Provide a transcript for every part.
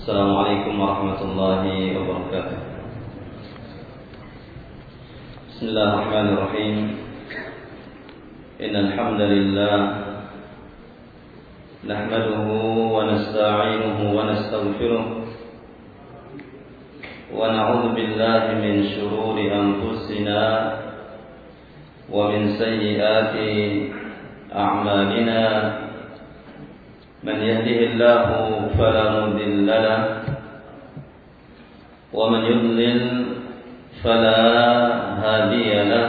Assalamualaikum warahmatullahi wabarakatuh. Bismillahirrahmanirrahim. Innal hamdalillah nahmaduhu wa nasta'inuhu wa nastaghfiruh wa na'udzu billahi min shururi anfusina wa min sayyiati a'malina. من يهده الله فلا مضل له ومن يضلل فلا هادي له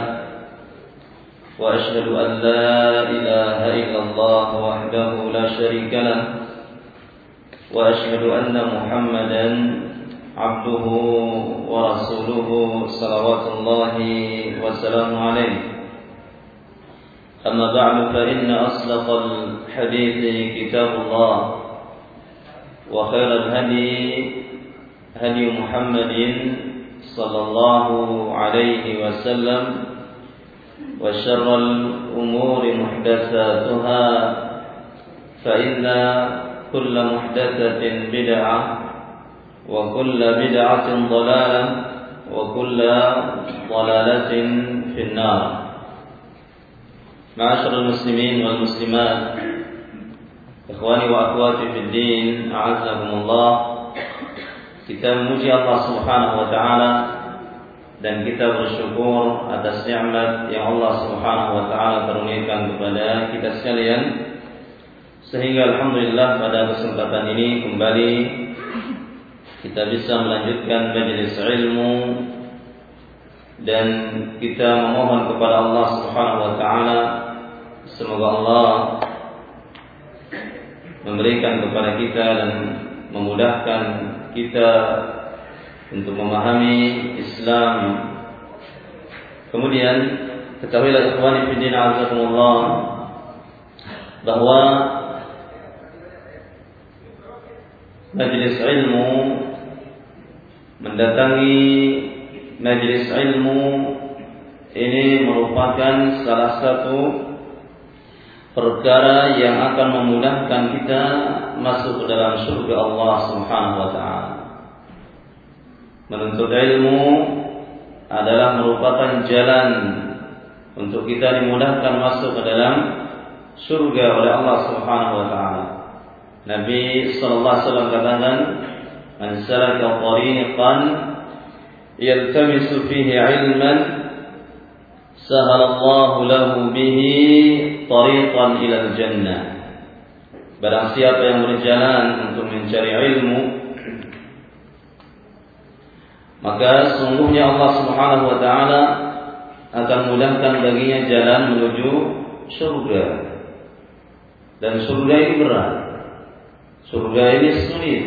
وأشهد أن لا إله إلا الله وحده لا شريك له وأشهد أن محمدا عبده ورسوله صلوات الله وسلامه عليه. أما بعد فإن أصدق الحديث كتاب الله وخير الهدي هدي محمد صلى الله عليه وسلم وشر الأمور محدثاتها فإن كل محدثة بدعة وكل بدعة ضلالة وكل ضلالة في النار. Ma'asyiral muslimin wal muslimat, ikhwani wa akhwati fid din, a'azzakumullah. Kita memuji Allah Subhanahu wa taala dan kita bersyukur atas nikmat yang Allah Subhanahu wa taala karuniakan kepada kita sekalian, sehingga alhamdulillah pada kesempatan ini kembali kita bisa melanjutkan majelis ilmu dan kita memohon kepada Allah Subhanahu wa taala semoga Allah memberikan kepada kita dan memudahkan kita untuk memahami Islam. Kemudian ketahuilah ikhwani fi din azakumullah bahwa majelis ilmu, mendatangi majelis ilmu ini merupakan salah satu perkara yang akan memudahkan kita masuk ke dalam surga Allah Subhanahu wa taala. Menuntut ilmu adalah merupakan jalan untuk kita dimudahkan masuk ke dalam surga oleh Allah Subhanahu wa taala. Nabi sallallahu alaihi wasallam katakan, "Man salaka tariqan yaltamisu fihi 'ilman sahalallahu lahu bihi tariqan ilal jannah." Barang siapa yang berjalan untuk mencari ilmu, maka sungguhnya Allah Subhanahu wa taala akan mudahkan baginya jalan menuju surga. Dan surga ini berat. Surga ini sulit.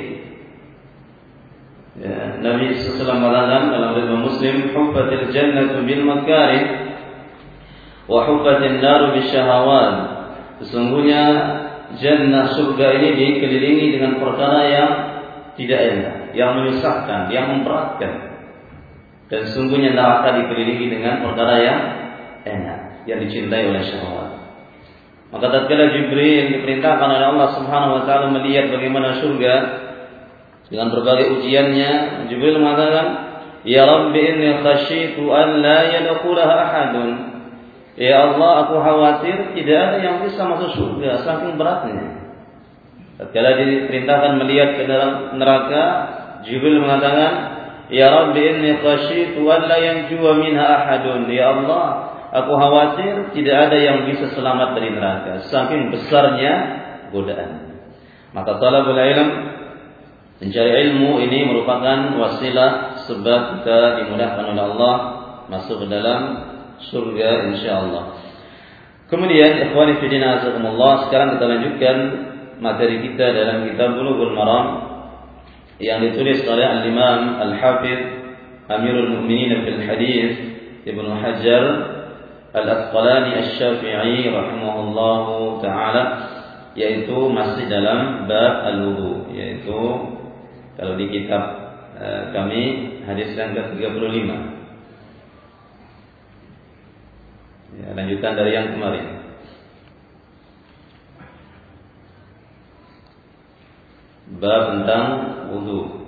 Ya, Nabi sallallahu alaihi wasallam mengatakan dalam riwayat Muslim, "Huffatil jannatu bil makarih wa huffatin naru bisyahawat." Sesungguhnya jannah surga ini dikelilingi dengan perkara yang tidak enak, yang menyusahkan, yang memberatkan. Dan sesungguhnya neraka dikelilingi dengan perkara yang enak, yang dicintai oleh syahwat. Maka tatkala Jibril diperintahkan oleh Allah Subhanahu wa taala melihat bagaimana surga dengan berbagai ujiannya, Jibril mengatakan, "Ya Rabbi, inni khasyitu an la yadkhulaha ahadun." Ya Allah, aku khawatir tidak ada yang bisa masuk surga, saking beratnya. Tatkala diperintahkan melihat ke dalam neraka, Jibril mengatakan, "Ya Rabbi, inni khasyitu an la yanjuwa minha ahadun." Ya Allah, aku khawatir tidak ada yang bisa selamat dari neraka, saking besarnya godaan. Maka talabul ilm, mencari ilmu ini merupakan wasilah sebab kita dimudahkan oleh Allah masuk ke dalam surga insyaallah. Kemudian ikhwani fi din azakumullah, sekarang kita lanjutkan materi kita dalam kitab Bulughul Maram yang ditulis oleh Al-Imam Al-Hafidz Amirul Mukminin fil Hadis Ibnu Hajar Al-Asqalani Asy-Syafi'i rahimahullahu taala, yaitu masih dalam bab al-wudu, yaitu kalau di kitab kami hadis yang ke-35. Ya, lanjutan dari yang kemarin. Bab tentang wudu.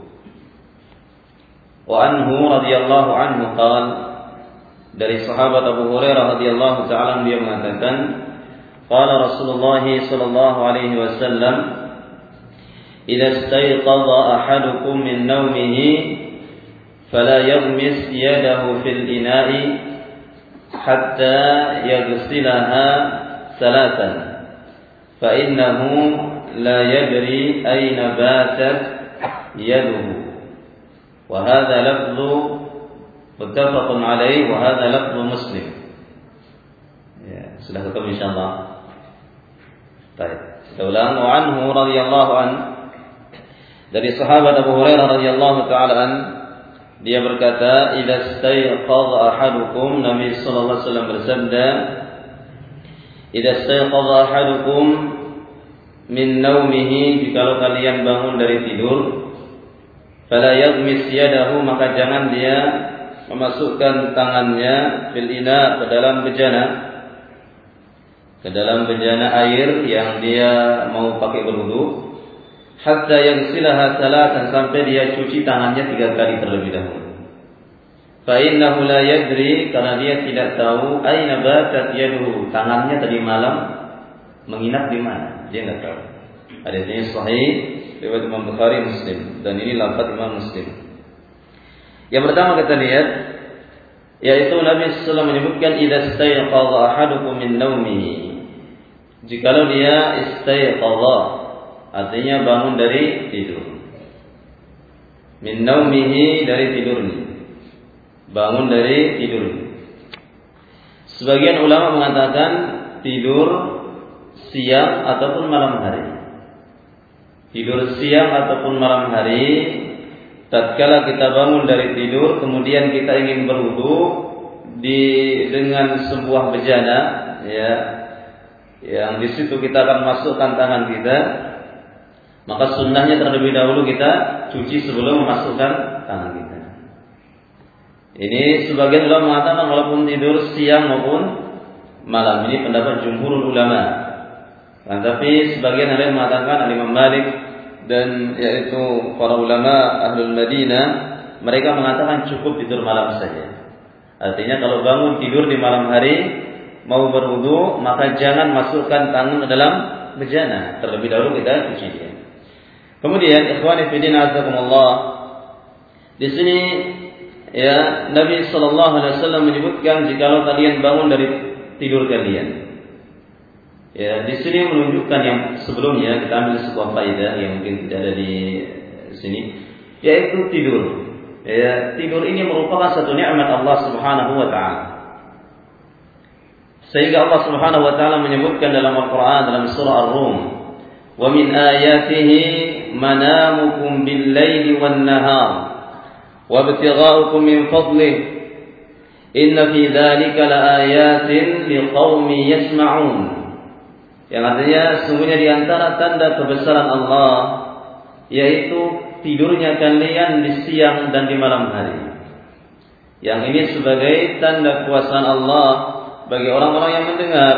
Wa anhu radhiyallahu anhu qala, dari sahabat Abu Hurairah radhiyallahu ta'ala dia mengatakan, qala Rasulullah sallallahu alaihi wasallam, idza istayqadha ahadukum min nawmihi fala yaghmis yadahu fil ina'i hatta yaghsilaha thalathan fa innahu la yadri ayna batat yaduhu. Wa hadha lafdhu muttafaqun alaih wa hadha lafdhu Muslim. Ya, sudah ketemu insyaallah. Baik, kita ulang. Wa anhu radhiyallahu an, dari sahabat Abu Hurairah radhiyallahu taala an, dia berkata, idza istayqadha ahadukum, Nabi sallallahu alaihi wasallam bersabda, idza istayqadha ahadukum min naumihi, jikalau kalian bangun dari tidur, fala yaghmis yadahu, maka jangan dia memasukkan tangannya fil ina, ke dalam bejana air yang dia mau pakai berwudu, hatta yaghsilaha salatan, sampai dia cuci tangannya 3 kali terlebih dahulu. Fa innahu la yadri, karena dia tidak tahu, aina batat yaduhu, tangannya tadi malam menginap di mana, dia enggak tahu. Hadis ini sahih riwayat Imam Bukhari, Muslim, dan ini lafaz Imam Muslim. Yang pertama kita lihat, yaitu Nabi sallallahu alaihi wasallam menyebutkan idza istayqadha ahadukum min naumihi, jikalau dia istayqadha, artinya bangun dari tidur. Min naumihi, dari tidurnya, bangun dari tidurnya. Sebagian ulama mengatakan tidur siang ataupun malam hari. Tidur siang ataupun malam hari, tatkala kita bangun dari tidur, kemudian kita ingin berwudu dengan sebuah bejana, ya, yang di situ kita akan masukkan tangan kita, maka sunnahnya terlebih dahulu kita cuci sebelum memasukkan tangan kita. Ini sebagian ulama mengatakan walaupun tidur siang maupun malam, ini pendapat jumhurul ulama. Tapi sebagian ada yang mengatakan, Imam Malik dan yaitu para ulama Ahlul Madinah, mereka mengatakan cukup tidur malam saja. Artinya kalau bangun tidur di malam hari mau berwudu, maka jangan masukkan tangan ke dalam bejana, terlebih dahulu kita cuci dia. Kemudian ikhwani fillah azakumullah, di sini ya Nabi sallallahu alaihi wasallam menyebutkan jikalau kalian bangun dari tidur kalian. Ya, di sini menunjukkan yang sebelumnya, kita ambil sebuah faedah yang mungkin tidak ada di sini, yaitu tidur. Ya, tidur ini merupakan satu nikmat Allah Subhanahu wa taala. Sehingga Allah Subhanahu wa taala menyebutkan dalam Al-Qur'an dalam surah Ar-Rum, "Wa min ayatihi manamukum bil-laili wan-nahar wa ibtigha'ukum min fadlih. Inna fi dzalika laayatin liqaumin yasma'un." Yang artinya sungguhnya di antara tanda kebesaran Allah yaitu tidurnya kalian di siang dan di malam hari. Yang ini sebagai tanda kekuasaan Allah bagi orang-orang yang mendengar.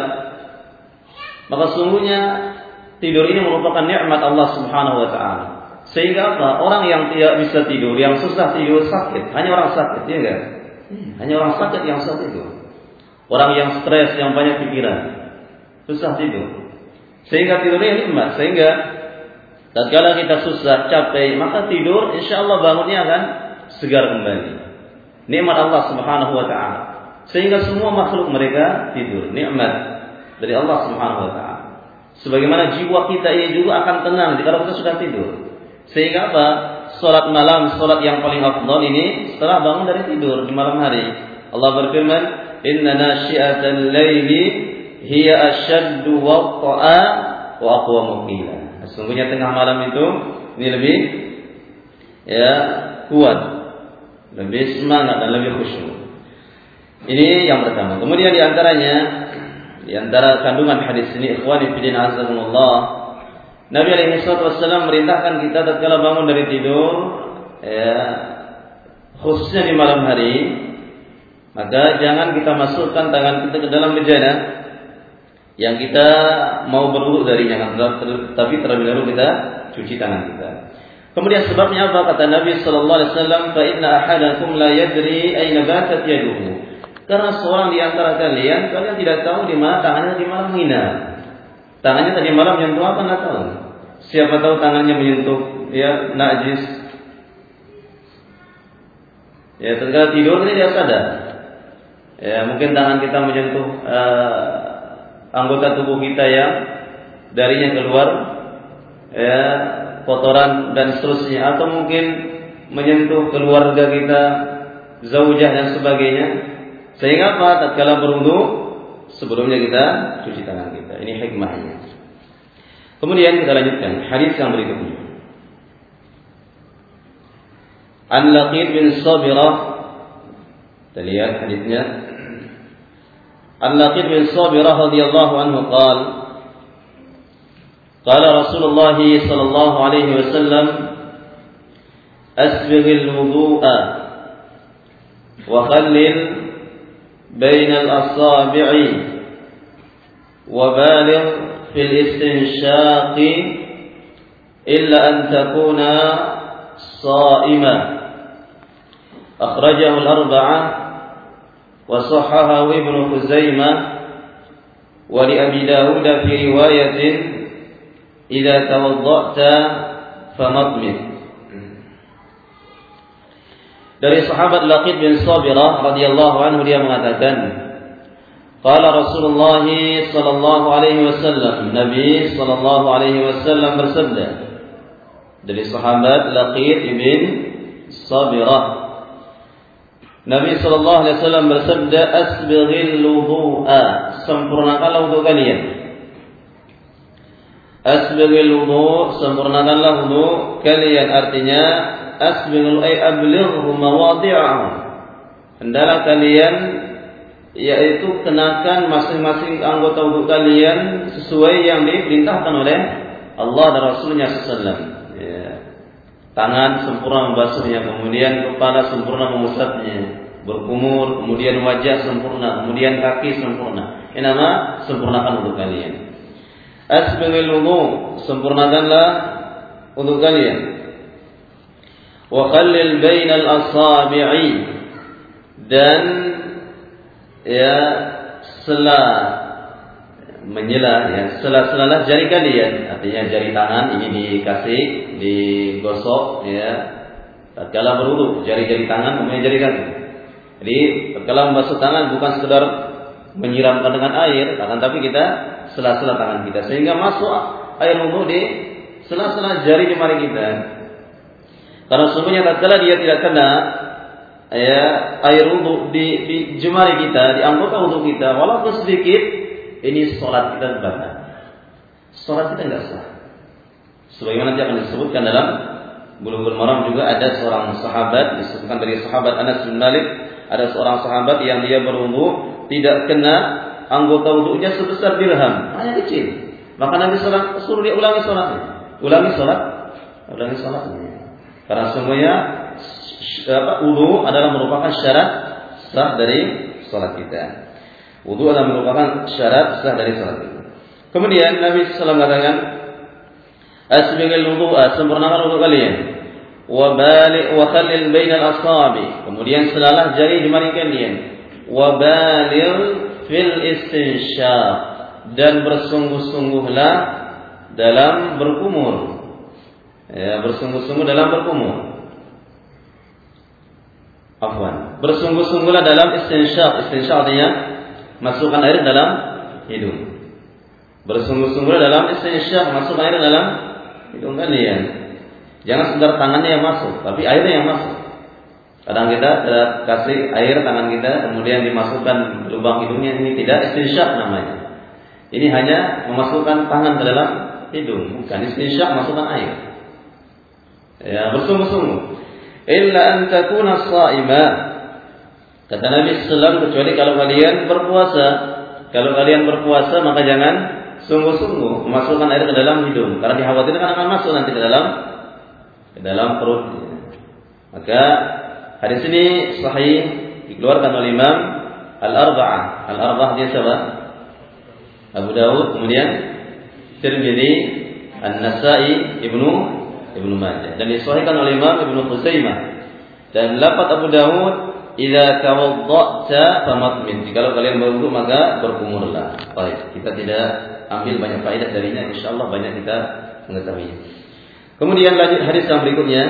Maka sungguhnya tidur ini merupakan nikmat Allah Subhanahu wa taala. Sehingga apa? Orang yang tidak bisa tidur, yang susah tidur, sakit. Hanya orang sakit, ya enggak? Hanya orang sakit yang susah tidur. Orang yang stres, yang banyak pikiran, susah tidur. Sehingga tidurnya nikmat. Sehingga tatkala kita susah, capek, maka tidur, insyaallah bangunnya akan segar kembali. Nikmat Allah Subhanahu wa taala. Sehingga semua makhluk mereka tidur, nikmat dari Allah Subhanahu wa taala. Sebagaimana jiwa kita ini juga akan tenang jika kita sudah tidur. Sehingga apa? Salat malam, salat yang paling afdal ini setelah bangun dari tidur di malam hari. Allah berfirman, "Inna nasyi'atal laili hiya asyaddu waqa'a wa aqwamu qila." Sesungguhnya tengah malam itu ini lebih kuat, lebih semangat dan lebih khusyuk. Ini yang pertama. Kemudian di antara kandungan hadis ini, ikhwani fillah azakumullah, Nabi alaihi wasallam merintahkan kita tatkala bangun dari tidur, khususnya di malam hari, maka jangan kita masukkan tangan kita ke dalam bejana yang kita mau berwudu darinya, tapi terlebih dahulu kita cuci tangan kita. Kemudian sebabnya apa? Kata Nabi sallallahu alaihi wasallam, "Fa inna ahadakum la yadri aina batat yaduhu." Karena seorang di antara kalian tidak tahu di mana tangannya di malam hina. Tangannya tadi malam menyentuh apa enggak tahu. Siapa tahu tangannya menyentuh najis. Terkadang tidur ini dia sadar. Mungkin tangan kita menyentuh anggota tubuh kita yang darinya keluar kotoran dan seterusnya, atau mungkin menyentuh keluarga kita, zaujah dan sebagainya. Sehingga apa? Tatkala berwudu sebelumnya kita cuci tangan kita. Ini hikmahnya. Kemudian kita lanjutkan hadis yang berikutnya. An Laqid bin Sabirah, kita lihat hadisnya. An Laqid bin Sabirah radhiyallahu anhu qala قال رسول الله صلى الله عليه وسلم أسبغ الوضوء وخلل بين الأصابع وبالغ في الاستنشاق إلا أن تكون صائما أخرجه الأربعة وصححه ابن خزيمة ولأبي داود في رواية Idza tawadda'ta famadmid. Dari sahabat Laqid bin Sabirah radhiyallahu anhu, dia mengatakan, qala Rasulullah sallallahu alaihi wasallam, Nabi sallallahu alaihi wasallam bersabda. Dari sahabat Laqid bin Sabirah, Nabi sallallahu alaihi wasallam bersabda, asbighil wudu'a, sempurnakanlah wudu kalian. Asbighil wudu, sempurnakanlah wudu kalian, artinya asbighul ay ablighu mawadhi'ahu, hendaklah kalian yaitu kenakan masing-masing anggota wudu kalian sesuai yang diperintahkan oleh Allah dan Rasulnya sallallahu. Tangan sempurna membasuhnya, kemudian kepala sempurna mengusapnya, berkumur, kemudian wajah sempurna, kemudian kaki sempurna. Ini nama sempurnakan wudu kalian. Asbighil wudu, sempurnakanlah wudu kalian. Wa khallil bainal asabi'i, dan sela menyela sela-sela jari kalian, artinya jari tangan ini dikasih digosok tatkala berwudu, jari-jari tangan kemudian jari kaki. Jadi tatkala membasuh tangan bukan sekedar menyiramkan dengan air, akan tapi kita sela-sela tangan kita sehingga masuk air wudu di sela-sela jari jemari kita. Karena sesungguhnya tatkala dia tidak kena air wudu di jemari kita, di anggota wudu kita, walaupun sedikit, ini salat kita batal. Salat kita enggak sah. Sebagaimana nanti akan disebutkan dalam Bulughul Maram, juga ada seorang sahabat, disebutkan dari sahabat Anas bin Malik, ada seorang sahabat yang dia berwudu tidak kena anggota wudunya sebesar dirham, hanya kecil. Maka Nabi suruh dia ulangi salatnya. Ulangi salatnya. Karena semuanya wudu adalah merupakan syarat sah dari salat kita. Wudu adalah merupakan syarat sah dari salat kita. Kemudian Nabi sallallahu alaihi wasallam mengatakan, asbighil wudu'a, sempurnakan wudu kalian. Wa khallil bainal asabi, kemudian selalah jari jemari kalian. Wa baligh fil istinsyaq, dan bersungguh-sungguhlah dalam berkumur. Bersungguh-sungguh dalam berkumur. Bersungguh-sungguhlah dalam istinsyaq. Istinsyaq artinya masukkan air dalam hidung. Bersungguh-sungguhlah dalam istinsyaq, masukkan air dalam hidung kalian. Jangan sekedar tangannya yang masuk, tapi airnya yang masuk. Kadang kita kasih air tangan kita, kemudian dimasukkan lubang hidungnya, ini tidak istinsyaq namanya. Ini hanya memasukkan tangan ke dalam hidung, bukan istinsyaq masukkan air. Bersungguh-sungguh. Illa an takuna sha'ima, kata Nabi sallallahu, kecuali kalau kalian berpuasa. Kalau kalian berpuasa maka jangan sungguh-sungguh memasukkan air ke dalam hidung, karena dikhawatirkan akan masuk nanti ke dalam perut. Maka hadis ini sahih, dikeluarkan oleh Imam Al-Arba'ah. Al-Arba'ah dia siapa? Abu Dawud, kemudian Tirmidzi, An-Nasa'i, Ibnu Ibnu Majah dan disahihkan oleh Imam Ibnu Khuzaimah. Dan lafaz Abu Dawud, "Idza tawadda'ta famatmid." Jikalau kalian berwudu maka berkumurlah. Baik, kita tidak ambil banyak faedah darinya, insyaallah banyak kita mengetahuinya. Kemudian lanjut hadis yang berikutnya.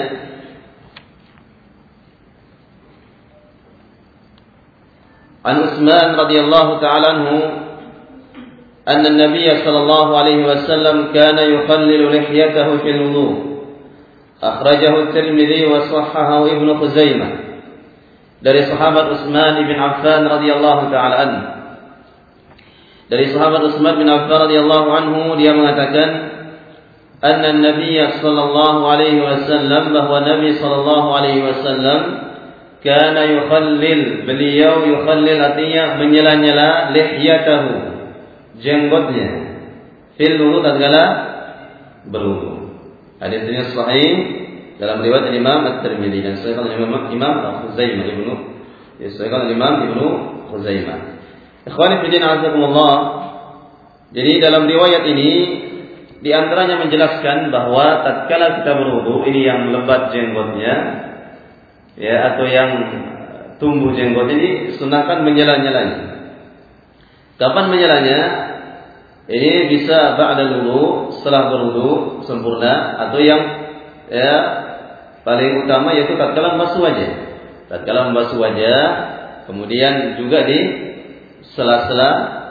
An Utsman radhiyallahu ta'ala anhu anna an-nabiy sallallahu alaihi wasallam kana yukhallilu lihyatahu fil wudu. Akhrajahu at-Tirmidzi wa sahhahahu Ibnu Khuzaimah. Dari sahabat Utsman bin Affan radhiyallahu ta'ala anhu. Dari sahabat Utsman bin Affan radhiyallahu anhu dia mengatakan anna an-nabiy sallallahu alaihi wasallam, bahwa Nabi sallallahu alaihi wasallam kana yukhallil, beliau yukhallil artinya menyela-nyela lihyatahu, jenggotnya, fil wudu tatkala berwudu. Hadis ini sahih dalam riwayat Imam At-Tirmidzi dan sahih oleh Imam Khuzaimah Imam Ibnu Khuzaimah. Ikhwani fi din azakumullah. Jadi dalam riwayat ini di antaranya menjelaskan bahwa tatkala kita berwudu, ini yang lebat jenggotnya ya atau yang tumbuh jenggot ini sunahkan menyela-nyelanya. Kapan menyelanya? Ini bisa ba'dal wudu, setelah berwudu sempurna, atau yang ya paling utama yaitu tatkala membasuh wajah. Tatkala membasuh wajah, kemudian juga di sela-sela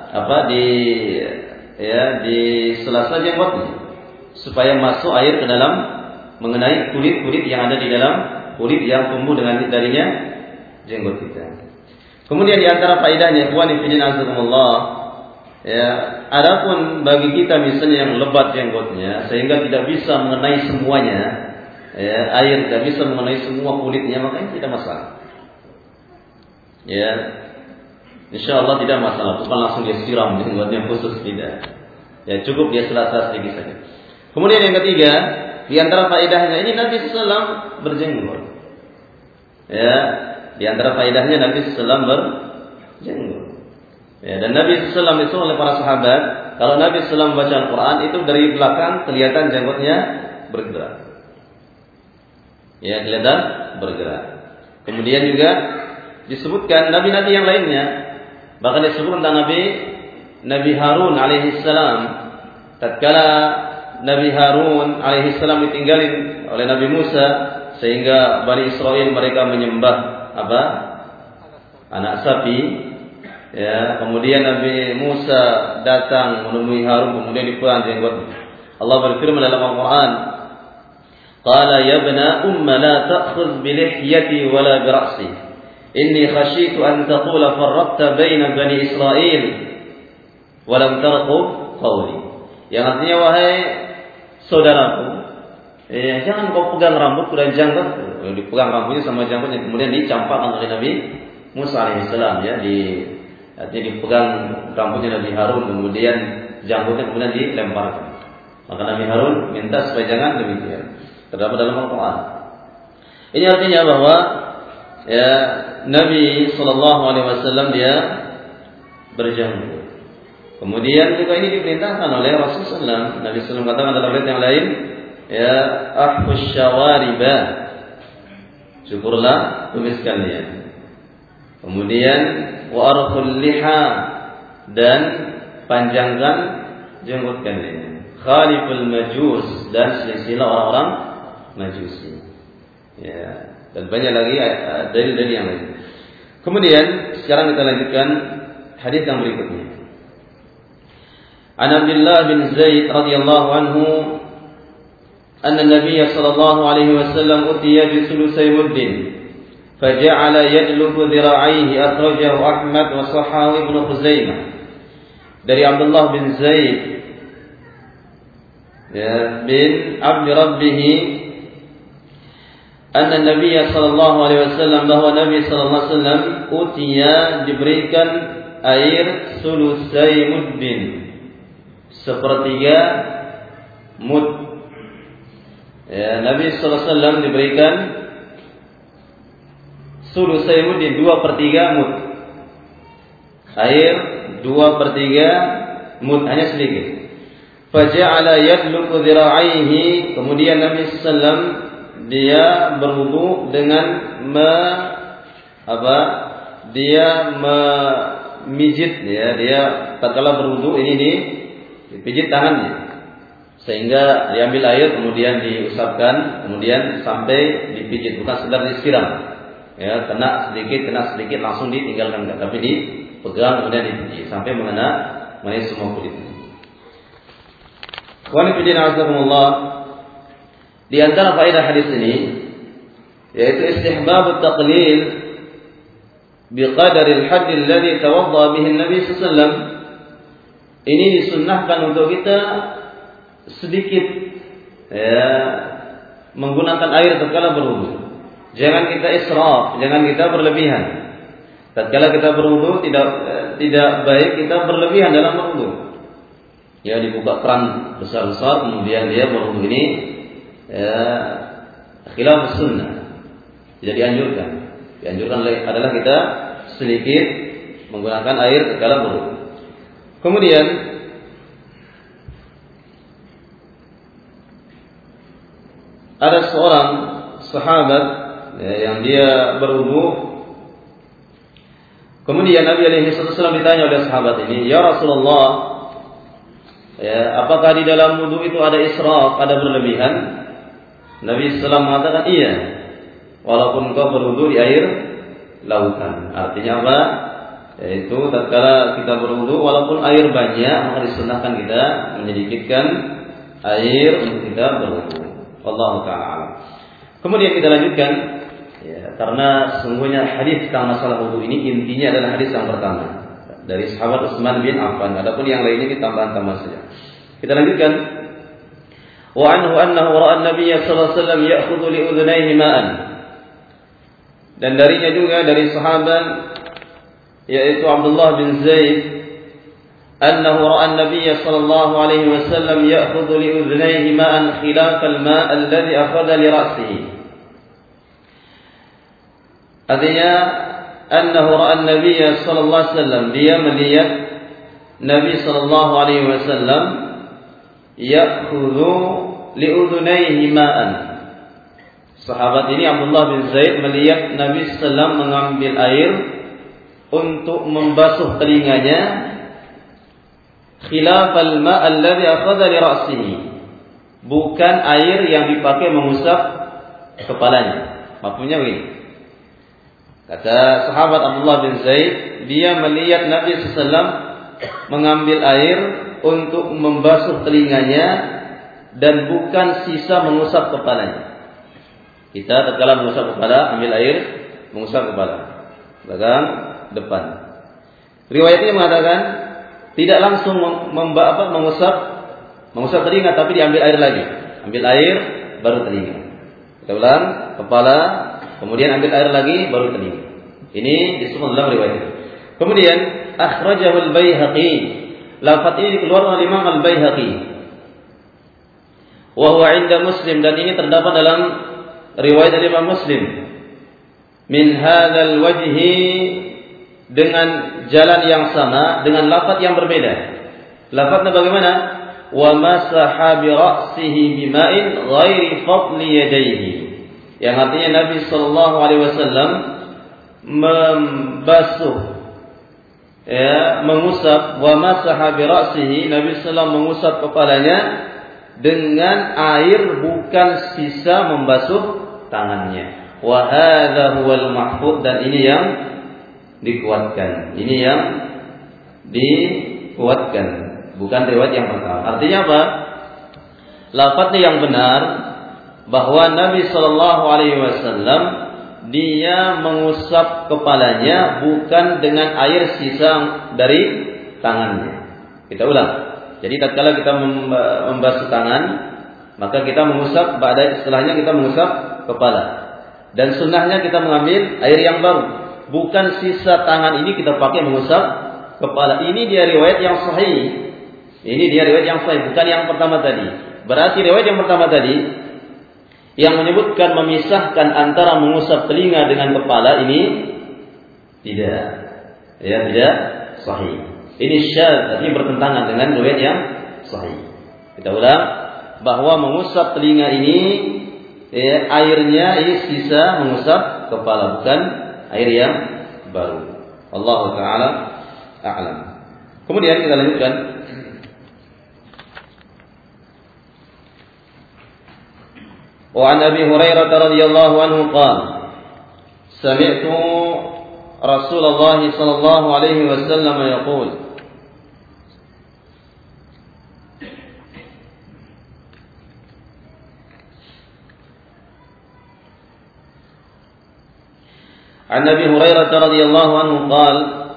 di sela-sela jenggotnya supaya masuk air ke dalam, mengenai kulit-kulit yang ada di dalam kulit yang tumbuh dengan darinya jenggot kita. Kemudian di antara faedahnya, ikhwani fillah azakumullah, ya, adapun bagi kita misalnya yang lebat jenggotnya sehingga tidak bisa mengenai semuanya, ya, air tidak bisa mengenai semua kulitnya, maka ini tidak masalah. Ya, insyaallah tidak masalah, bukan langsung dia siram jenggotnya khusus, tidak. Ya, cukup dia sela-sela sedikit saja. Kemudian yang ketiga, di antara faedahnya ini Nabi sallallahu alaihi wasallam berjenggot. Ya, di antara faedahnya Nabi sallallahu alaihi wasallam berjenggot. Ya, dan Nabi sallallahu alaihi wasallam itu oleh para sahabat, kalau Nabi sallallahu alaihi wasallam membaca Al-Qur'an itu dari belakang kelihatan jenggotnya bergerak. Ya, kelihatan bergerak. Kemudian juga disebutkan nabi-nabi yang lainnya, bahkan disebut tentang Nabi Harun alaihissalam, tatkala Nabi Harun alaihissalam ditinggalin oleh Nabi Musa sehingga Bani Israel mereka menyembah anak sapi. Ya, kemudian Nabi Musa datang menemui Harun, kemudian dipegang jenggotnya. Allah berfirman dalam Al-Quran, "Qala ya ibna umma la ta'khudh bi lihyati wa la bi ra'si. Inni khashitu an taqula farraqta baina bani Israil wa lam tarqub qawli." Yang artinya, wahai saudaraku, jangan kau pegang rambutku dan janggut. Dipegang rambutnya sama janggutnya, kemudian dicampakkan oleh Nabi Musa alaihissalam, ya, artinya dipegang rambutnya Nabi Harun, kemudian janggutnya kemudian dilemparkan. Maka Nabi Harun minta supaya jangan demikian. Terdapat dalam Al-Quran. Ini artinya bahwa ya, Nabi sallallahu alaihi wasallam dia berjanggut. Kemudian juga ini diperintahkan oleh Rasulullah SAW. Nabi SAW katakan dalam riwayat yang lain, ya, ahfus syawariba, syukurlah kumis kalian. Kemudian wa arkhul liha, dan panjangkan jenggot kalian. Khaliful majus, dan selisilah orang-orang Majusi. Ya, dan banyak lagi dalil-dalil yang lain. Kemudian sekarang kita lanjutkan hadis yang berikutnya. An Abdullah bin Zaid radhiyallahu anhu anna an-nabiy sallallahu alaihi wasallam utiya bi sulusai muddin faja'ala yadluku dhira'aihi, akhrajahu Ahmad wa sahhahu Ibnu Khuzaimah. Dari Abdullah bin Zaid, ya, bin Abd Rabbih, anna an-nabiy sallallahu alaihi wasallam, bahwa Nabi sallallahu alaihi wasallam utiya, diberikan air sulusai muddin, sepertiga mud. Ya, Nabi sallallahu alaihi wasallam diberikan sulusai muddin, 2/3 mud. Air 2/3 mud, hanya sedikit. Faja'ala yadluku dhira'aihi, kemudian Nabi sallam dia berwudu dengan memijit dia tatkala berwudu ini dipijit tangannya sehingga diambil air kemudian diusapkan kemudian sampai dipijit, bukan sekedar disiram ya, kena sedikit langsung ditinggalkan enggak, tapi dipegang kemudian dipijit sampai mengenai semua kulitnya. Wa nafidina azakumullah, di antara faedah hadis ini yaitu istihbab at-taqlil biqadaril hadd alladhi tawadda bihi Nabi sallallahu alaihi wasallam. Ini disunnahkan untuk kita sedikit ya, menggunakan air tatkala berwudu. Jangan kita israf, jangan kita berlebihan. Tatkala kita berwudu tidak baik kita berlebihan dalam berwudu. Ya, dibuka keran besar-besar kemudian dia berwudu ini ya, khilaf sunnah. Tidak dianjurkan. Dianjurkan adalah kita sedikit menggunakan air tatkala berwudu. Kemudian ada seorang sahabat ya, yang dia berwudu. Kemudian Nabi alaihi wasallam ditanya oleh sahabat ini, "Ya Rasulullah, ya, apakah di dalam wudu itu ada israf, ada berlebihan?" Nabi sallallahu mengatakan, "Iya. Walaupun kau berwudu di air lautan." Artinya apa? Yaitu tatkala kita berwudu walaupun air banyak maka disunahkan kita menyedikitkan air untuk kita berwudu. Wallahu ta'ala. Kemudian kita lanjutkan ya, karena sesungguhnya hadis tentang masalah wudu ini intinya adalah hadis yang pertama dari sahabat Utsman bin Affan. Adapun yang lainnya kita tambah-tambah saja. Kita lanjutkan. Wa anhu annahu ra'a an-nabiy sallallahu alaihi wasallam ya'khudhu li udhunayhi ma'an. Dan darinya juga dari sahabat yaitu Abdullah bin Zaid annahu ra'a an-nabiy sallallahu alaihi wasallam ya'khudhu li udhunayhi ma'an khilaf al-ma' alladhi akhadha li ra'sihi. Artinya annahu ra'a an-nabiy sallallahu alaihi wasallam, dia melihat Nabi sallallahu alaihi wasallam ya'khudhu li udhunayhi ma'an. Sahabat ini Abdullah bin Zaid melihat Nabi sallallahu alaihi wasallam mengambil air untuk membasuh telinganya khilafal ma' alladhi akhadha li ra'sihi, bukan air yang dipakai mengusap kepalanya. Maksudnya begini. Kata sahabat Abdullah bin Zaid, dia melihat Nabi sallallahu alaihi wasallam mengambil air untuk membasuh telinganya dan bukan sisa mengusap kepalanya. Kita tatkala mengusap kepala, ambil air, mengusap kepala. Belakang, depan. Riwayat ini mengatakan tidak langsung mengusap telinga, tapi diambil air lagi. Ambil air baru telinga. Kita ulang, kepala, kemudian ambil air lagi baru telinga. Ini disebut dalam riwayat itu. Kemudian akhrajahu al-Baihaqi. Lafaz ini dikeluarkan oleh Imam al-Baihaqi. Wa huwa 'inda Muslim, dan ini terdapat dalam riwayat dari Imam Muslim. Min hadzal wajhi, dengan jalan yang sama, dengan lafaz yang berbeda. Lafaznya bagaimana? Wa masaha bi ra'sihi bima'in ghairi fadli yadayhi. Yang artinya Nabi sallallahu alaihi wasallam membasuh mengusap, wa masaha bi ra'sihi, Nabi sallallahu mengusap kepalanya dengan air, bukan sisa membasuh tangannya. Wa hadza huwal mahfuz, dan ini yang dikuatkan. Ini yang dikuatkan, bukan riwayat yang pertama. Artinya apa? Lafaznya yang benar bahwa Nabi sallallahu alaihi wasallam dia mengusap kepalanya bukan dengan air sisa dari tangannya. Kita ulang. Jadi tatkala kita membasuh tangan, maka kita mengusap, setelahnya kita mengusap kepala. Dan sunnahnya kita mengambil air yang baru. Bukan sisa tangan ini kita pakai mengusap kepala. Ini dia riwayat yang sahih. Ini dia riwayat yang sahih, bukan yang pertama tadi. Berarti riwayat yang pertama tadi yang menyebutkan memisahkan antara mengusap telinga dengan kepala ini tidak sahih. Ini syadz, artinya bertentangan dengan riwayat yang sahih. Kita ulang, bahwa mengusap telinga ini airnya sisa mengusap kepala, bukan air yang baru. Allahu taala a'lam. Kemudian kita lanjutkan. Wa an Abi Hurairah radhiyallahu anhu qala sami'tu Rasulullah sallallahu alaihi wasallam yaqul عن أبي هريرة رضي الله عنه قال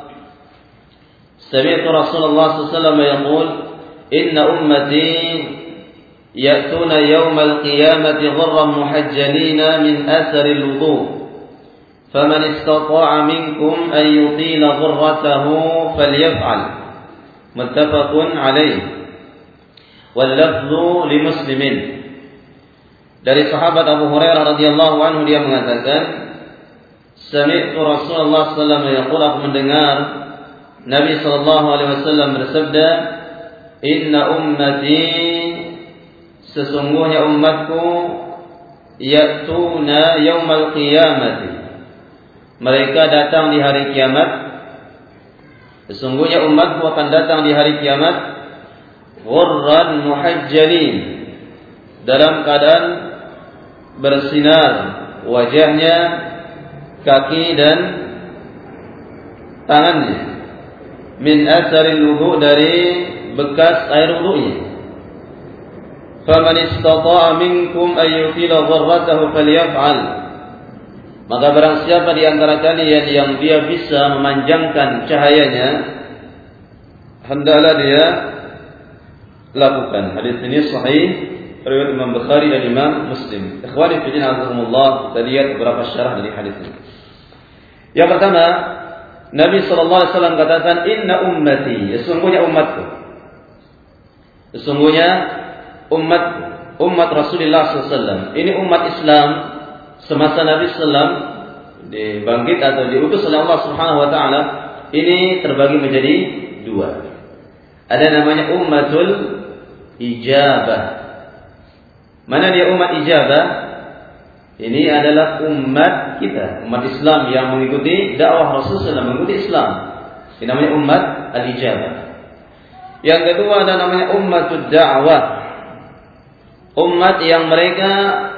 سمعت رسول الله صلى الله عليه وسلم يقول إن أمتي يأتون يوم القيامة غرا محجلين من أثر الوضوء فمن استطاع منكم أن يطيل غرته فليفعل متفق عليه واللفظ لمسلم. Dari sahabat Abu Hurairah radhiyallahu anhu, dia mengatakan, sami'tu Rasulullah sallallahu alaihi wasallam yaqul, aku mendengar Nabi sallallahu alaihi wasallam bersabda, inna ummati, sesungguhnya umatku, ya'tuna yaumal qiyamati, mereka datang di hari kiamat. Sesungguhnya umatku akan datang di hari kiamat ghurran muhajjalin, dalam keadaan bersinar wajahnya, kaki dan tangannya, min asaril wudu, dari bekas air wudunya. Faman istata'a minkum an yutila dharratahu falyaf'al, maka barang siapa di antara kalian yang dia bisa memanjangkan cahayanya, hendaklah dia lakukan. Hadis ini sahih riwayat Imam Bukhari dan Imam Muslim. Ikhwani fi din, azakumullah, kita lihat beberapa syarah dari hadis ini. Yang pertama, Nabi sallallahu alaihi wasallam katakan, inna ummati, sesungguhnya umatku. Sesungguhnya umat Rasulullah sallallahu alaihi wasallam. Ini umat Islam semasa Nabi sallam dibangkit atau diutus oleh Allah Subhanahu wa taala, ini terbagi menjadi dua. Ada namanya ummatul ijabah. Mana dia umat ijabah? Ini adalah umat kita, umat Islam yang mengikuti dakwah Rasulullah, mengikuti Islam. Ini namanya umat al-ijabah. Yang kedua ada namanya ummatud da'wah. Umat yang mereka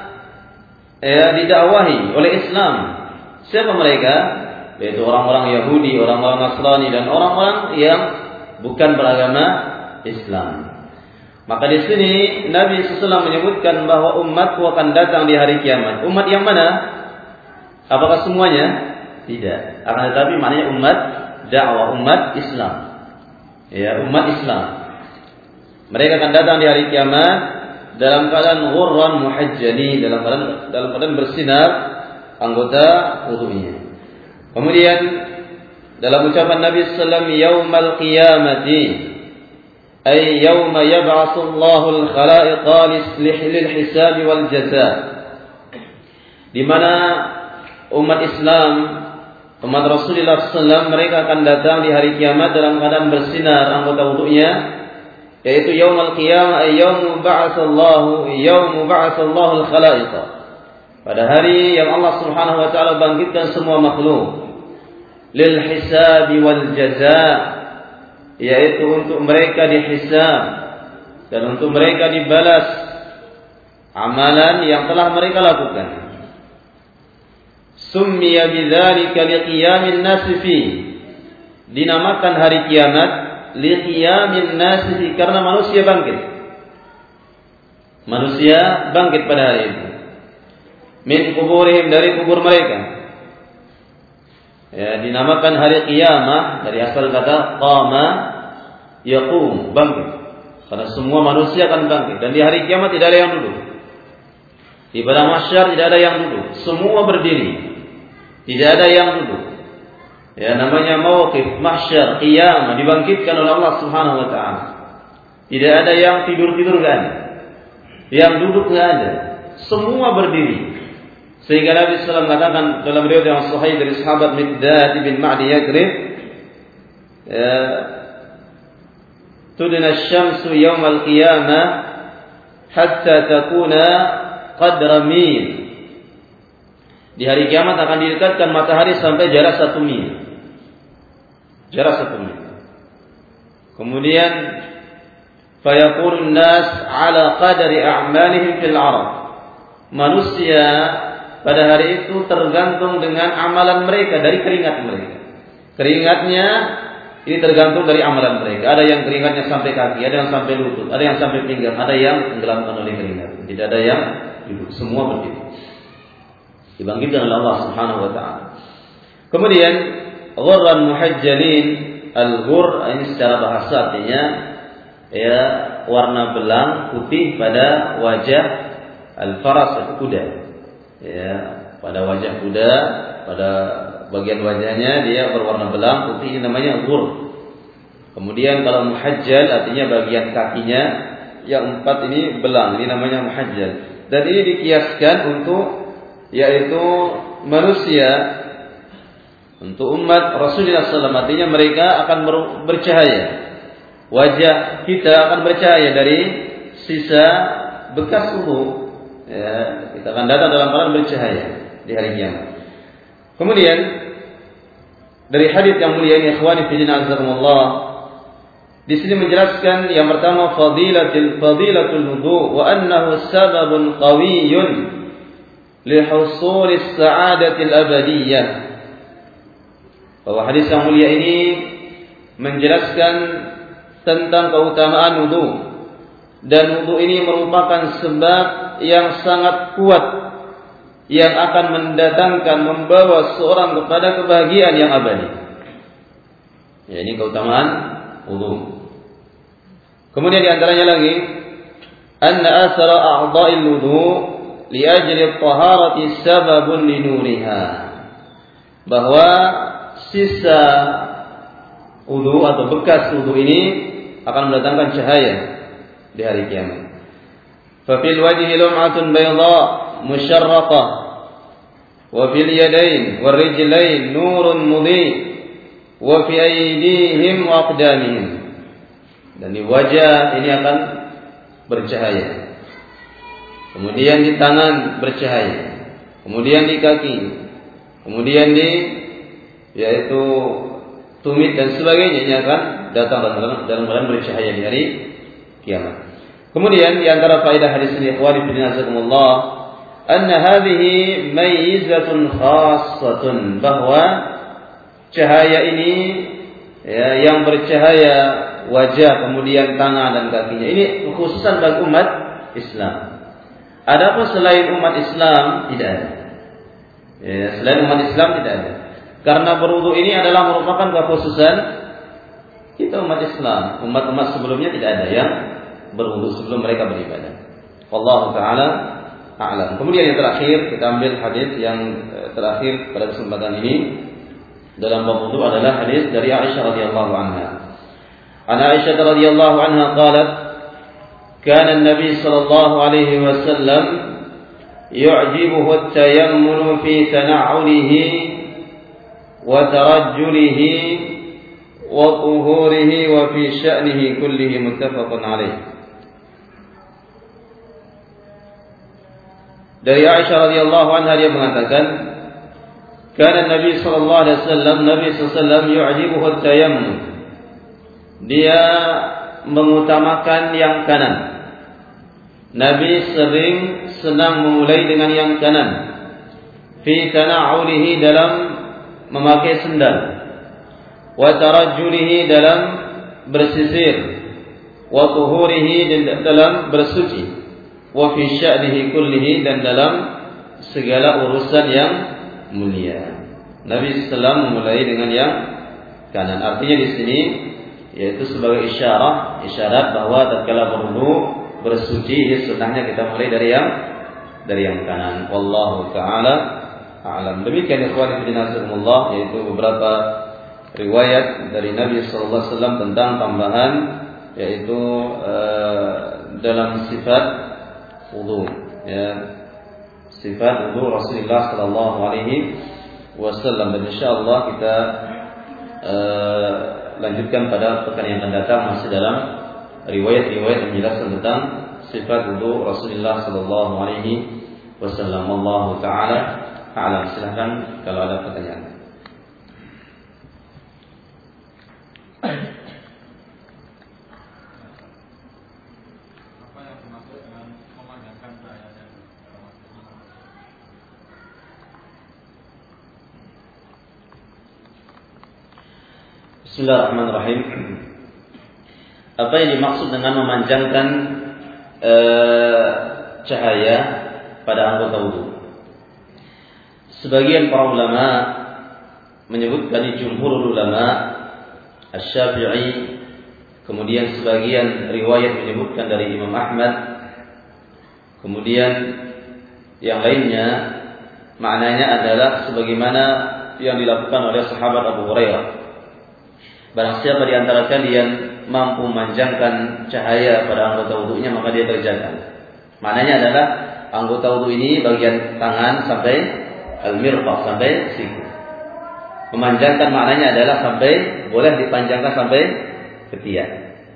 didakwahi oleh Islam. Siapa mereka? Yaitu orang-orang Yahudi, orang-orang Nasrani, dan orang-orang yang bukan beragama Islam. Maka di sini Nabi SAW menyebutkan bahwa umatku akan datang di hari kiamat. Umat yang mana? Apakah semuanya? Tidak. Akan tetapi maknanya umat dakwah, umat Islam. Ya, umat Islam. Mereka akan datang di hari kiamat dalam keadaan ghurran muhajjali, dalam keadaan bersinar anggota wudunya. Kemudian dalam ucapan Nabi sallallahu alaihi wasallam, yaumal qiyamati, ay yauma yab'atsu Allahu al-khalaiqa lil hisab wal jazaa, di mana umat Islam, umat Rasulullah SAW, mereka akan datang di hari kiamat dalam keadaan bersinar anggota wudunya, yaitu yaumul qiyamah, ay yaumu ba'atsallahu al-khalaiqa, pada hari yang Allah Subhanahu wa taala bangkitkan semua makhluk, lil hisab wal jazaa, yaitu untuk mereka dihisab dan untuk mereka dibalas amalan yang telah mereka lakukan. Summiya bidzalika liqiyamin nasi fi, dinamakan hari kiamat liqiyamin nasi fi, karena manusia bangkit. Manusia bangkit pada hari itu. Min kuburihim, dari kubur mereka. Ya, dinamakan hari qiyamah dari asal kata qama yaqum, bangkit. Karena semua manusia akan bangkit, dan di hari kiamat tidak ada yang duduk. Di padang mahsyar tidak ada yang duduk, semua berdiri. Tidak ada yang duduk. Ya, namanya mauqif mahsyar, qiyamah, dibangkitkan oleh Allah Subhanahu wa taala. Tidak ada yang tidur-tidur, enggak ada. Yang duduk enggak ada. Semua berdiri. Sehingga Nabi SAW mengatakan dalam riwayat yang sahih dari sahabat Miqdad bin Ma'di Yagrib, tudna asy-syamsu yaumal qiyamah hatta takuna qadra mil. Di hari kiamat akan didekatkan matahari sampai jarak 1 mil. Jarak 1 mil. Kemudian fayaqulun nas ala qadri a'malihim fil ardh. Manusia pada hari itu tergantung dengan amalan mereka, dari keringat mereka. Keringatnya ini tergantung dari amalan mereka. Ada yang keringatnya sampai kaki, ada yang sampai lutut, ada yang sampai pinggang, ada yang tenggelamkan oleh keringat. Tidak ada yang duduk, semua begitu. Dibangkitkan oleh Allah Subhanahu wa taala. Kemudian ghurran muhajjalin, al-ghurr ini secara bahasa artinya ya warna belang putih pada wajah al-faras, itu kuda. Ya, pada wajah kuda, pada bagian wajahnya dia berwarna belang putih, ini namanya ghurr. Kemudian kalau muhajjal artinya bagian kakinya yang 4 ini belang, ini namanya muhajjal. Dan ini dikiaskan untuk yaitu manusia, untuk umat Rasulullah SAW, artinya mereka akan bercahaya. Wajah kita akan bercahaya dari sisa bekas wudu. Ya, kita akan datang dalam keadaan bercahaya di hari kiamat. Kemudian dari hadis yang mulia ini, ikhwani fillah azakumullah, di sini menjelaskan yang pertama fadilatul wudu wa annahu sababun qawiyyun lihusul as-sa'adatil abadiyyah. Bahwa hadis yang mulia ini menjelaskan tentang keutamaan wudu, dan wudu ini merupakan sebab yang sangat kuat yang akan mendatangkan, membawa seorang kepada kebahagiaan yang abadi. Ya, ini keutamaan wudu. Kemudian di antaranya lagi, anna asara a'dha'il wudu li ajli at-taharati sababun li nuriha. Bahwa sisa wudu atau bekas wudu ini akan mendatangkan cahaya di hari kiamat. Fa fil wajhi lum'atun bayda musharraqah wa fil yadayn war rijlayn nurun mudhi wa fi aydihim wa aqdamihim. Dan di wajah ini akan bercahaya. Kemudian di tangan bercahaya. Kemudian di kaki. Kemudian di yaitu tumit dan sebagainya, ini akan datang dalam keadaan bercahaya di hari kiamat. Kemudian di antara faedah hadis ini, ikhwani fillah azakumullah, anna hadhihi mayyizatun khassatun, bahwa cahaya ini ya, yang bercahaya wajah, kemudian tangan dan kakinya, ini khususan bagi umat Islam. Adapun selain umat Islam tidak ada. Ya, selain umat Islam tidak ada. Karena berwudu ini adalah merupakan kekhususan kita umat Islam. Umat-umat sebelumnya tidak ada yang berwudu sebelum mereka beribadah. Wallahu taala a'lam. Kemudian yang terakhir, kita ambil hadis yang terakhir pada kesempatan ini dalam bab wudu adalah hadis dari Aisyah radhiyallahu anha. An Aisyah radhiyallahu anha qalat, kana an-nabi sallallahu alaihi wasallam yu'jibuhu at-tayammunu fi tana'ulihi wa tarajjulihi wa tuhurihi wa fi sya'nihi kullihi, muttafaqun alaih. Dari Aisyah radhiyallahu anha, dia mengatakan, kana Nabi sallallahu alaihi wasallam, Nabi sallallahu alaihi wasallam yu'jibuhu at-tayammum, dia mengutamakan yang kanan. Nabi sering senang memulai dengan yang kanan. Fi tana'ulihi, dalam memakai sendal. Wa tarajjulihi, dalam bersisir. Wa tuhurihi, dalam bersuci. Wa fi sya'nihi kullihi, dan dalam segala urusan yang mulia. Nabi sallallahu memulai dengan yang kanan. Artinya di sini yaitu sebagai isyarat bahwa tatkala berwudu, bersuci, sunnahnya kita mulai dari yang kanan. Wallahu taala a'lam. Demikian ikhwan fillah azakumullah, yaitu beberapa riwayat dari Nabi sallallahu alaihi wasallam tentang tambahan, yaitu dalam sifat wudu, ya, sifat wudu Rasulullah sallallahu alaihi wasallam. Dan insyaallah kita lanjutkan pada pekan yang akan datang, masih dalam riwayat-riwayat yang menjelaskan tentang sifat wudu Rasulullah sallallahu alaihi wasallam. Wallahu taala a'lam. Silakan kalau ada pertanyaan. Bismillahirrahmanirrahim. Apa yang dimaksud dengan memanjangkan cahaya pada anggota wudu? Sebagian para ulama menyebutkan, di jumhur ulama Asy-Syafi'i, kemudian sebagian riwayat menyebutkan dari Imam Ahmad, kemudian yang lainnya maknanya adalah sebagaimana yang dilakukan oleh sahabat Abu Hurairah. Barang siapa di antara kalian mampu memanjangkan cahaya pada anggota wudunya, maka dia kerjakan. Maknanya adalah anggota wudu ini bagian tangan sampai al-mirfaq, sampai siku. Memanjangkan maknanya adalah sampai, boleh dipanjangkan sampai ketiak.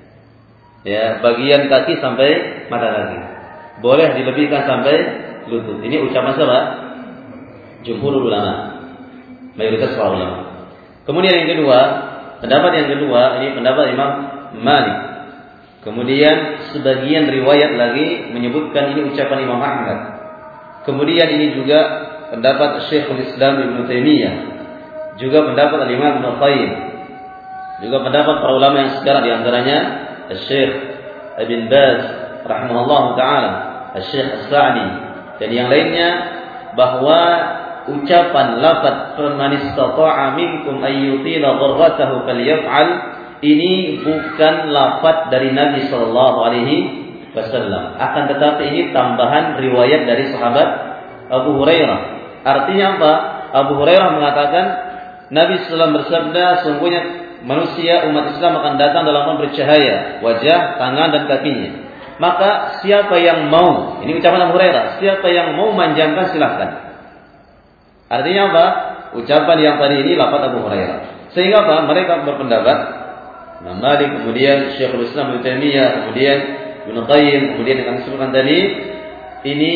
Ya, bagian kaki sampai mata kaki. Boleh dilebihkan sampai lutut. Ini ucapan siapa? Jumhur ulama, mayoritas para ulama. Kemudian yang kedua, pendapat yang kedua, ini pendapat Imam Malik. Kemudian sebagian riwayat lagi menyebutkan ini ucapan Imam Ahmad. Kemudian ini juga pendapat Syekhul Islam Ibnu Taimiyah, juga pendapat Imam Ibnu Qayyim, juga pendapat para ulama yang sekarang, di antaranya Syekh Ibn Baz rahimahullah taala, Syekh As-Sa'di, dan yang lainnya, bahwa ucapan lafaz "man istata'a minkum ay yutila dharratahu falyaf'al" ini bukan lafaz dari Nabi sallallahu alaihi wasallam, akan tetapi ini tambahan riwayat dari sahabat Abu Hurairah. Artinya apa? Abu Hurairah mengatakan Nabi sallallahu alaihi wasallam bersabda, sungguhnya manusia umat Islam akan datang dalam bercahaya wajah, tangan dan kakinya. Maka siapa yang mau, ini ucapan Abu Hurairah, siapa yang mau manjangkan silahkan. Artinya apa? Ucapan yang tadi ini lafaz Abu Hurairah. Sehingga apa? Mereka berpendapat, Imam Malik, kemudian Syekhul Islam Ibnu Taimiyah, kemudian Ibnu Qayyim, kemudian yang kami sebutkan tadi, ini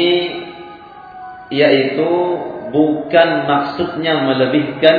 yaitu bukan maksudnya melebihkan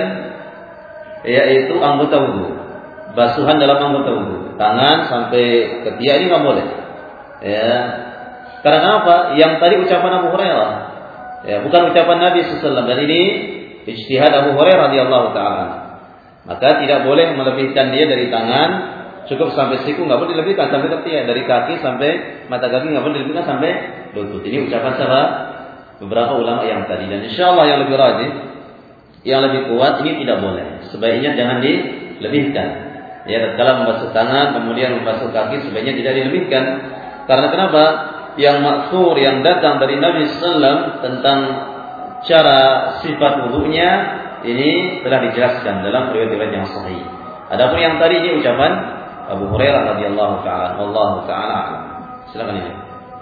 yaitu anggota wudu, basuhan dalam anggota wudu, tangan sampai ketiak ini nggak boleh. Ya, karena apa? Yang tadi ucapan Abu Hurairah, ya, bukan ucapan Nabi SAW, dan ini ijtihad Abu Hurairah radhiyallahu taala. Maka tidak boleh melebihkan dia dari tangan cukup sampai siku, nggak boleh dilebihkan sampai ketiak, dari kaki sampai mata kaki nggak boleh dilebihkan sampai lutut. Ini ucapan siapa? Beberapa ulama yang tadi, dan insyaallah yang lebih rajih, yang lebih kuat, ini tidak boleh. Sebaiknya jangan dilebihkan. Ya, tatkala membasuh tangan kemudian membasuh kaki sebaiknya tidak dilebihkan. Karena kenapa? Yang maksur yang datang dari Nabi SAW tentang cara sifat wudunya ini telah dijelaskan dalam riwayat-riwayat yang sahih. Adapun yang tadi ini ucapan Abu Hurairah radhiyallahu taala, wallahu taala. Silakan ini.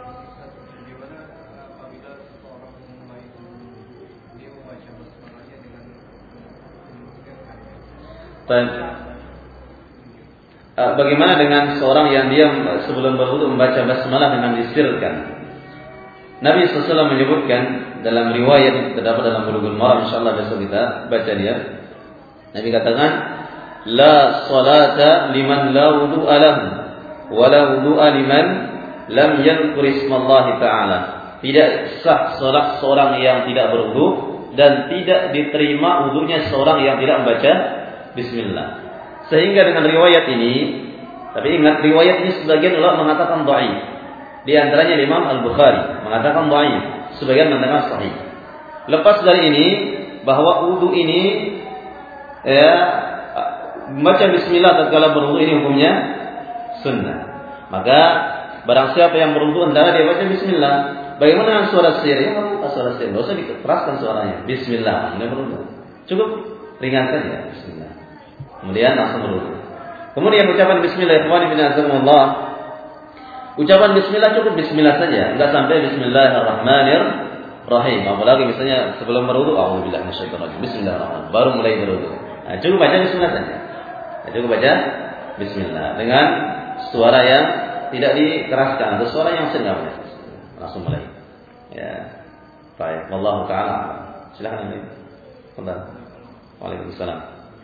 Bagaimana dengan seorang yang dia sebelum berwudu membaca basmalah dengan disirkan? Nabi SAW menyebutkan dalam riwayat yang terdapat dalam Bulughul Maram, insyaallah besok kita baca dia. Nabi katakan, la salata liman la wudu'a lahu wa la wudu'a liman lam yadhkur ismallahi ta'ala. Tidak sah salat seorang yang tidak berwudu, dan tidak diterima wudunya seorang yang tidak membaca bismillah. Sehingga dengan riwayat ini, tapi ingat riwayat ini sebagian ulama mengatakan dhaif. Di antaranya Imam Al-Bukhari mengatakan dhaif, sebagian mengatakan sahih. Lepas dari ini, bahwa wudu ini ya, membaca bismillah tatkala berwudu ini hukumnya sunnah. Maka barang siapa yang berwudu hendaknya dia baca bismillah. Bagaimana dengan suara sir? Ya, apa suara sir? Enggak usah dikeraskan suaranya. Bismillah, anda berwudu. Cukup ringan saja bismillah. Kemudian langsung berwudu. Kemudian ucapan bismillah, ikhwani bin azamullah. Ucapan bismillah cukup bismillah saja, enggak sampai bismillahirrahmanirrahim. Apalagi misalnya sebelum berwudu, a'udzubillahi minasyaitonir rajim. Bismillahirrahmanirrahim. Baru mulai berwudu. Nah, cukup baca bismillah saja. Cukup baca bismillah dengan suara yang tidak dikeraskan, atau suara yang sedang langsung mulai. Ya. Baik, wallahu taala. Silakan Nabi. Waalaikumsalam.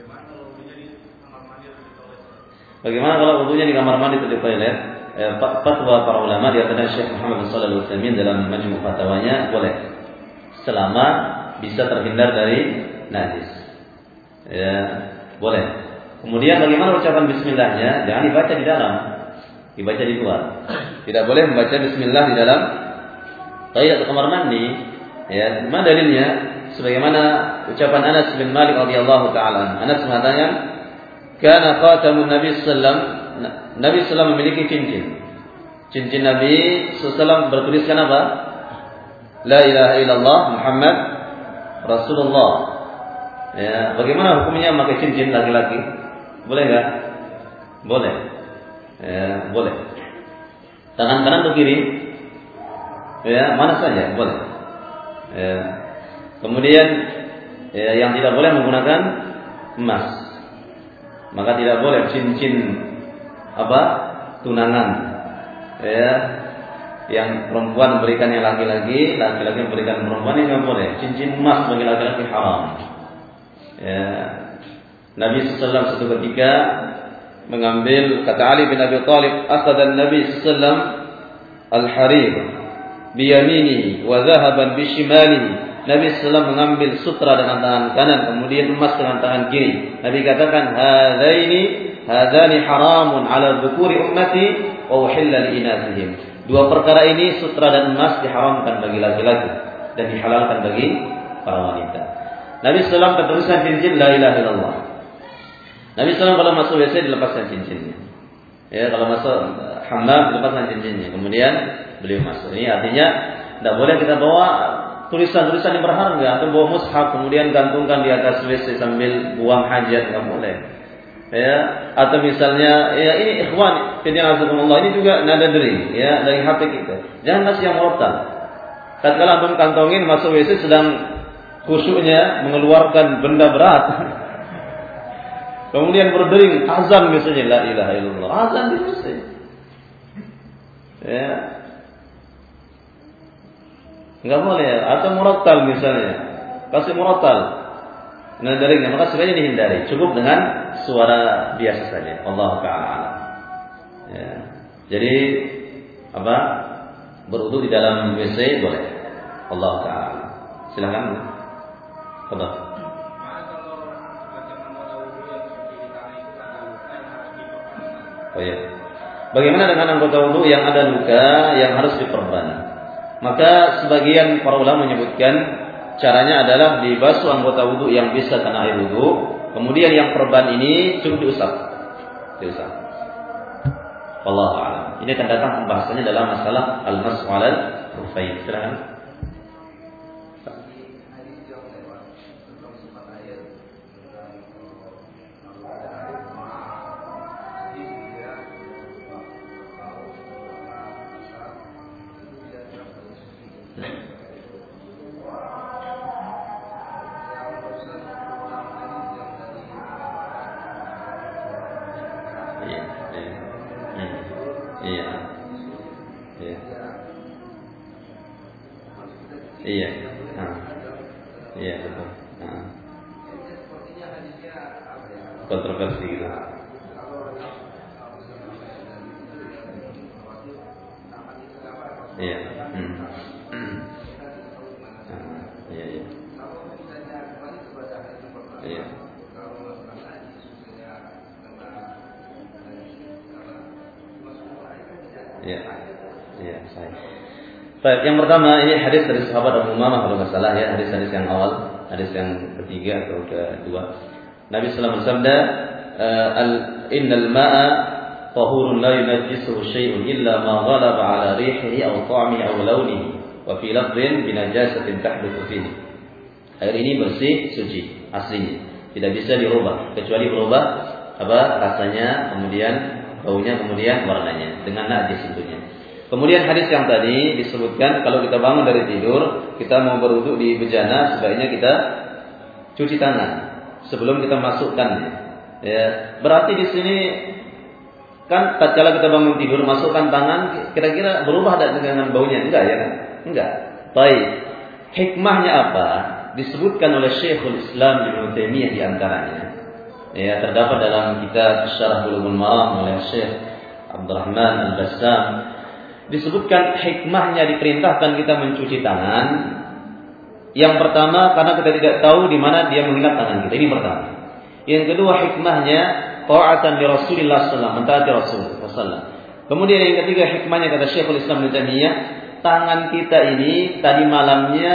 Bagaimana kalau wudunya di kamar mandi atau di toilet? Fatwa para ulama di antaranya Syekh Muhammad bin Shalih Al-Utsaimin dalam Majmu' Fatwanya boleh selama bisa terhindar dari najis. Ya, boleh. Kemudian bagaimana ucapan bismillahnya? Jangan dibaca di dalam, dibaca di luar. Tidak boleh membaca bismillah di dalam toilet atau kamar mandi. Ya, mana dalilnya? Sebagaimana ucapan Anas bin Malik radhiyallahu taala. Anas mengatakan, "Kana khatamun Nabi sallallahu memiliki cincin. Cincin Nabi sallallahu bertuliskan apa? La ilaha illallah Muhammad Rasulullah." Ya, bagaimana hukumnya memakai cincin laki-laki? Boleh enggak? Boleh. Ya, boleh. Tangan kanan atau kiri? Ya, mana saja boleh. Ya. Kemudian yang tidak boleh menggunakan emas. Maka tidak boleh cincin tunangan. Ya. Yang perempuan memberikan yang laki-laki, laki-laki memberikan perempuan, ini tidak boleh. Cincin emas bagi laki-laki haram. Ya. Nabi sallallahu satu ketika mengambil, kata Ali bin Abi Thalib, "Akhadha Nabi sallallahu al-harir biyamini wa dhahaban bishimalihi." Nabi sallallahu mengambil sutra dengan tangan kanan, kemudian emas dengan tangan kiri. Nabi katakan, "Hadani haramun 'ala dzukuri ummati wa uhilla li inathihim." Dua perkara ini, sutra dan emas, diharamkan bagi laki-laki dan dihalalkan bagi para wanita. Nabi sallallahu tertuliskan cincin la ilaha illallah. Nabi sallallahu kalau masuk WC dilepaskan cincinnya. Ya, kalau masuk hammam dilepaskan cincinnya. Kemudian beliau masuk. Ini artinya tidak boleh kita bawa tulisan-tulisan yang berharga atau bawa mushaf kemudian gantungkan di atas WC sambil buang hajat, enggak boleh. Ya, atau misalnya ya ini ikhwan fillah azakumullah, ini juga nada dering ya dari HP kita. Jangan kasih yang murotal. Tatkala antum kantongin masuk WC sedang khusyuknya mengeluarkan benda berat. Kemudian berdering azan misalnya la ilaha illallah, azan di WC. Ya. Enggak boleh, atau murattal misalnya. Kasih murattal. Nah, dari maka sebaiknya dihindari. Cukup dengan suara biasa saja. Allah taala. Ya. Jadi berwudu di dalam WC boleh. Allah taala. Silakan. Fadhil. Oh ya. Bagaimana dengan anggota wudu yang ada luka yang harus diperban? Maka sebagian para ulama menyebutkan caranya adalah dibasuh anggota wudu yang bisa kena air wudu, kemudian yang perban ini cukup diusap. Wallahu a'lam. Ini akan datang pembahasannya dalam masalah al-mashu 'alal khuffain. Silakan. Iya betul. Kontroversi gitu. Iya. Iya. Iya. Iya. Iya, saya. Baik, yang pertama ini hadis dari sahabat Abu Umamah kalau nggak salah ya, hadis yang awal, hadis yang ketiga atau kedua. Nabi sallallahu alaihi wasallam bersabda, "Innal ma'a tahurun la yunajjisuhu syai'un illa ma ghalaba 'ala rihihi aw ta'mihi aw lawnihi, wa fi lafdhin bi najasatin tahdutsu fihi." Air ini bersih, suci aslinya, tidak bisa dirubah kecuali berubah rasanya, kemudian baunya, kemudian warnanya dengan najis tentunya. Kemudian hadis yang tadi disebutkan kalau kita bangun dari tidur, kita mau berwudu di bejana, sebaiknya kita cuci tangan sebelum kita masukkan. Ya, berarti di sini kan tatkala kita bangun tidur masukkan tangan, kira-kira berubah dengan baunya? Enggak ya kan? Enggak. Baik. Hikmahnya apa? Disebutkan oleh Syekhul Islam Ibnu Taimiyah di antaranya. Ya, terdapat dalam kitab Syarah Bulughul Maram oleh Syekh Abdurrahman Al-Bassam. Disebutkan hikmahnya diperintahkan kita mencuci tangan. Yang pertama karena kita tidak tahu di mana dia menginap tangan kita. Ini pertama. Yang kedua hikmahnya ta'atan li Rasulillah sallallahu alaihi wasallam, mentaati Rasulullah sallallahu. Kemudian yang ketiga hikmahnya kata Syekhul Islam Ibnu Taimiyah, tangan kita ini tadi malamnya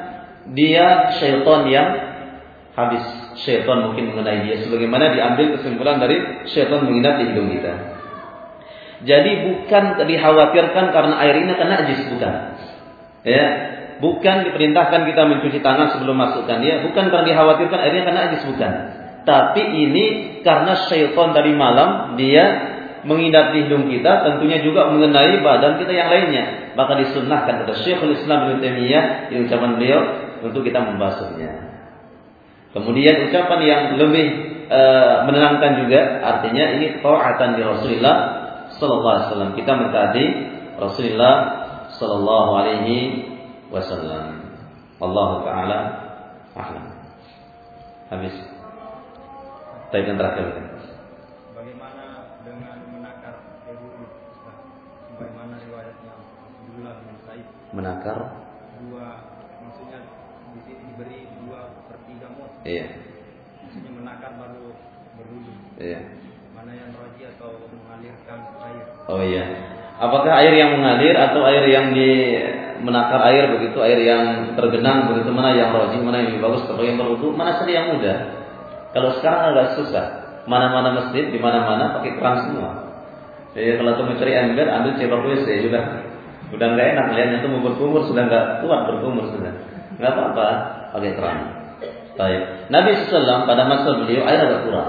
dia syaitan yang habis. Syaitan mungkin mengenai dia sebagaimana diambil kesimpulan dari syaitan menginap di hidung kita. Jadi bukan dikhawatirkan karena air ini kena najis, bukan. Ya, bukan diperintahkan kita mencuci tangan sebelum masukkan dia, bukan karena dikhawatirkan airnya kena najis, bukan. Tapi ini karena syaitan tadi malam dia menginap di hidung kita, tentunya juga mengenai badan kita yang lainnya. Maka disunnahkan kata Syekhul Islam Ibnu Taimiyah di ucapan beliau untuk kita membasuhnya. Kemudian ucapan yang lebih menenangkan juga, artinya ini ta'atan li Rasulillah sallallahu alaihi wasallam. Kita mentaati Rasulullah sallallahu alaihi wasallam. Wallahu taala a'lam. Habis. Baik, yang terakhir. Bagaimana dengan menakar wudu? Bagaimana riwayatnya Abdullah bin Sa'id? Menakar maksudnya di sini diberi 2/3 mut. Iya. Maksudnya menakar baru berwudu. Iya. Mana yang rajih atau mengalirkan air? Oh iya. Apakah air yang mengalir atau air yang menakar air begitu, air yang tergenang begitu, mana yang rajih, mana yang lebih bagus kalau yang berwudu, mana saja yang mudah. Kalau sekarang agak susah. Mana-mana masjid di mana-mana pakai keran semua. Jadi kalau tuh mencari ember, ambil cebok WC udah nggak enak lihatnya tuh mau berkumur, sudah nggak kuat berkumur sudah. Nggak apa-apa pakai keran. Baik. Nabi SAW pada masa beliau air agak kurang.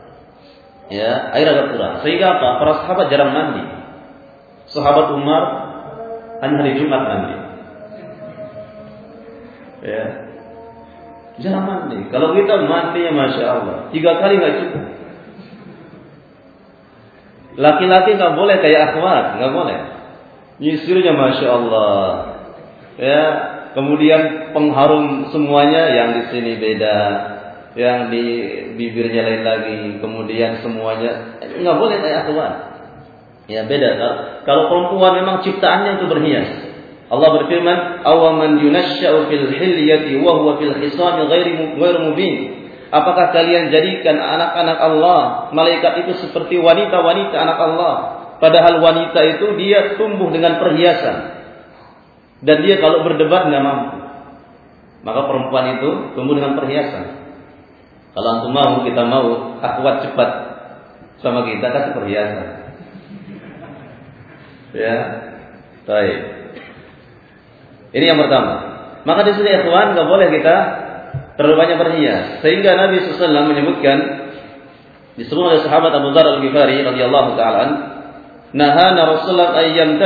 Ya, air agak kurang. Sehingga apa? Para sahabat jarang mandi. Sahabat Umar hanya hari Jumat mandi. Ya. Jarang mandi. Kalau kita mandinya Masya Allah 3 kali nggak cukup. Laki-laki nggak boleh kayak akhwat, nggak boleh. Nyisirnya Masya Allah. Ya. Kemudian pengharum semuanya, yang di sini beda, yang di bibirnya lain lagi. Kemudian semuanya nggak boleh kayak akhwat. Ya beda. Kalau perempuan memang ciptaannya untuk berhias. Allah berfirman, "Awaman yunashsha'u fil hilyati wa huwa fil khisami ghairu mubin." Apakah kalian jadikan anak-anak Allah, malaikat itu seperti wanita-wanita anak Allah, padahal wanita itu dia tumbuh dengan perhiasan. Dan dia kalau berdebat enggak mampu. Maka perempuan itu tumbuh dengan perhiasan. Kalau antum mau, kita mau akhwat cepat sama kita kasih perhiasan. Ya. Baik. Ini yang pertama. Maka di sini ikhwan enggak boleh kita terlalu banyak berhias. Sehingga Nabi SAW menyebutkan disebut oleh sahabat Abu Dzar Al-Ghifari radhiyallahu taala an, nahana Rasulullah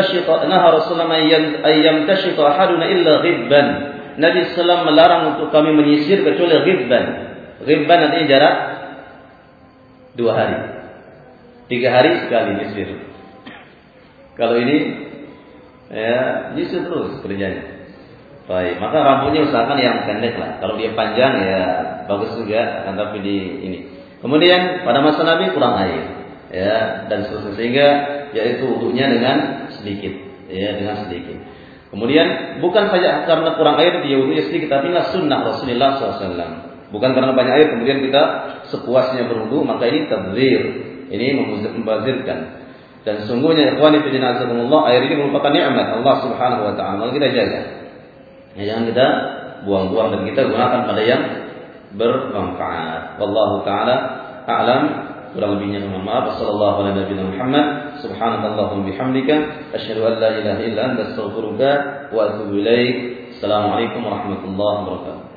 ayyam tashita ahaduna illa ghibban. Nabi SAW melarang untuk kami menyisir kecuali ghibban. Ghibban artinya jarak 2 hari. 3 hari sekali nyisir. Kalau ini ya nyisir terus kerjanya. Baik, maka rambutnya usahakan yang pendek lah. Kalau dia panjang ya bagus juga, akan tapi di ini. Kemudian pada masa Nabi kurang air, ya dan seterusnya, sehingga yaitu wudunya dengan sedikit, ya dengan sedikit. Kemudian bukan saja karena kurang air dia wudunya sedikit, tapi sunnah Rasulullah SAW. Bukan karena banyak air kemudian kita sepuasnya berwudu, maka ini tabdzir, ini membazirkan. Dan sungguhnya ikhwani fi din azakumullah, air ini merupakan nikmat Allah Subhanahu wa taala. Maka kita jaga. Ya, jangan kita buang-buang dan kita gunakan pada yang bermanfaat. Wallahu taala a'lam. Kurang lebihnya mohon maaf. Sallallahu alaihi wasallam Muhammad. Subhanakallahumma bihamdika asyhadu an la ilaha illa anta astaghfiruka wa atubu ilaik. Assalamualaikum warahmatullahi wabarakatuh.